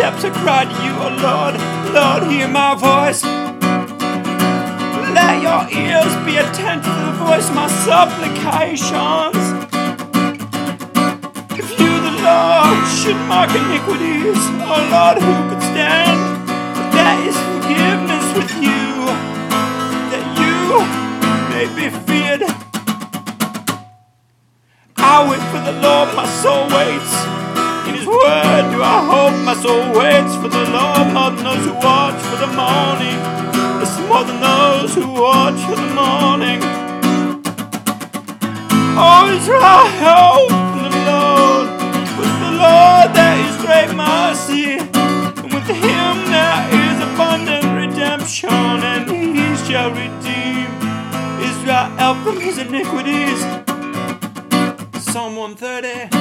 depths I cry to you, oh Lord. Lord, hear my voice. Let your ears be attentive to the voice of my supplications. If you, the Lord, should mark iniquities, oh Lord, who could stand? But there is forgiveness with you, that you may be feared. I wait for the Lord, my soul waits. In His word do I hope, my soul waits for the Lord, more than those who watch for the morning. It's more than those who watch for the morning. Oh, Israel, hope in the Lord. With the Lord there is great mercy, and with Him there is abundant redemption, and He shall redeem Israel from his iniquities. Psalm 130.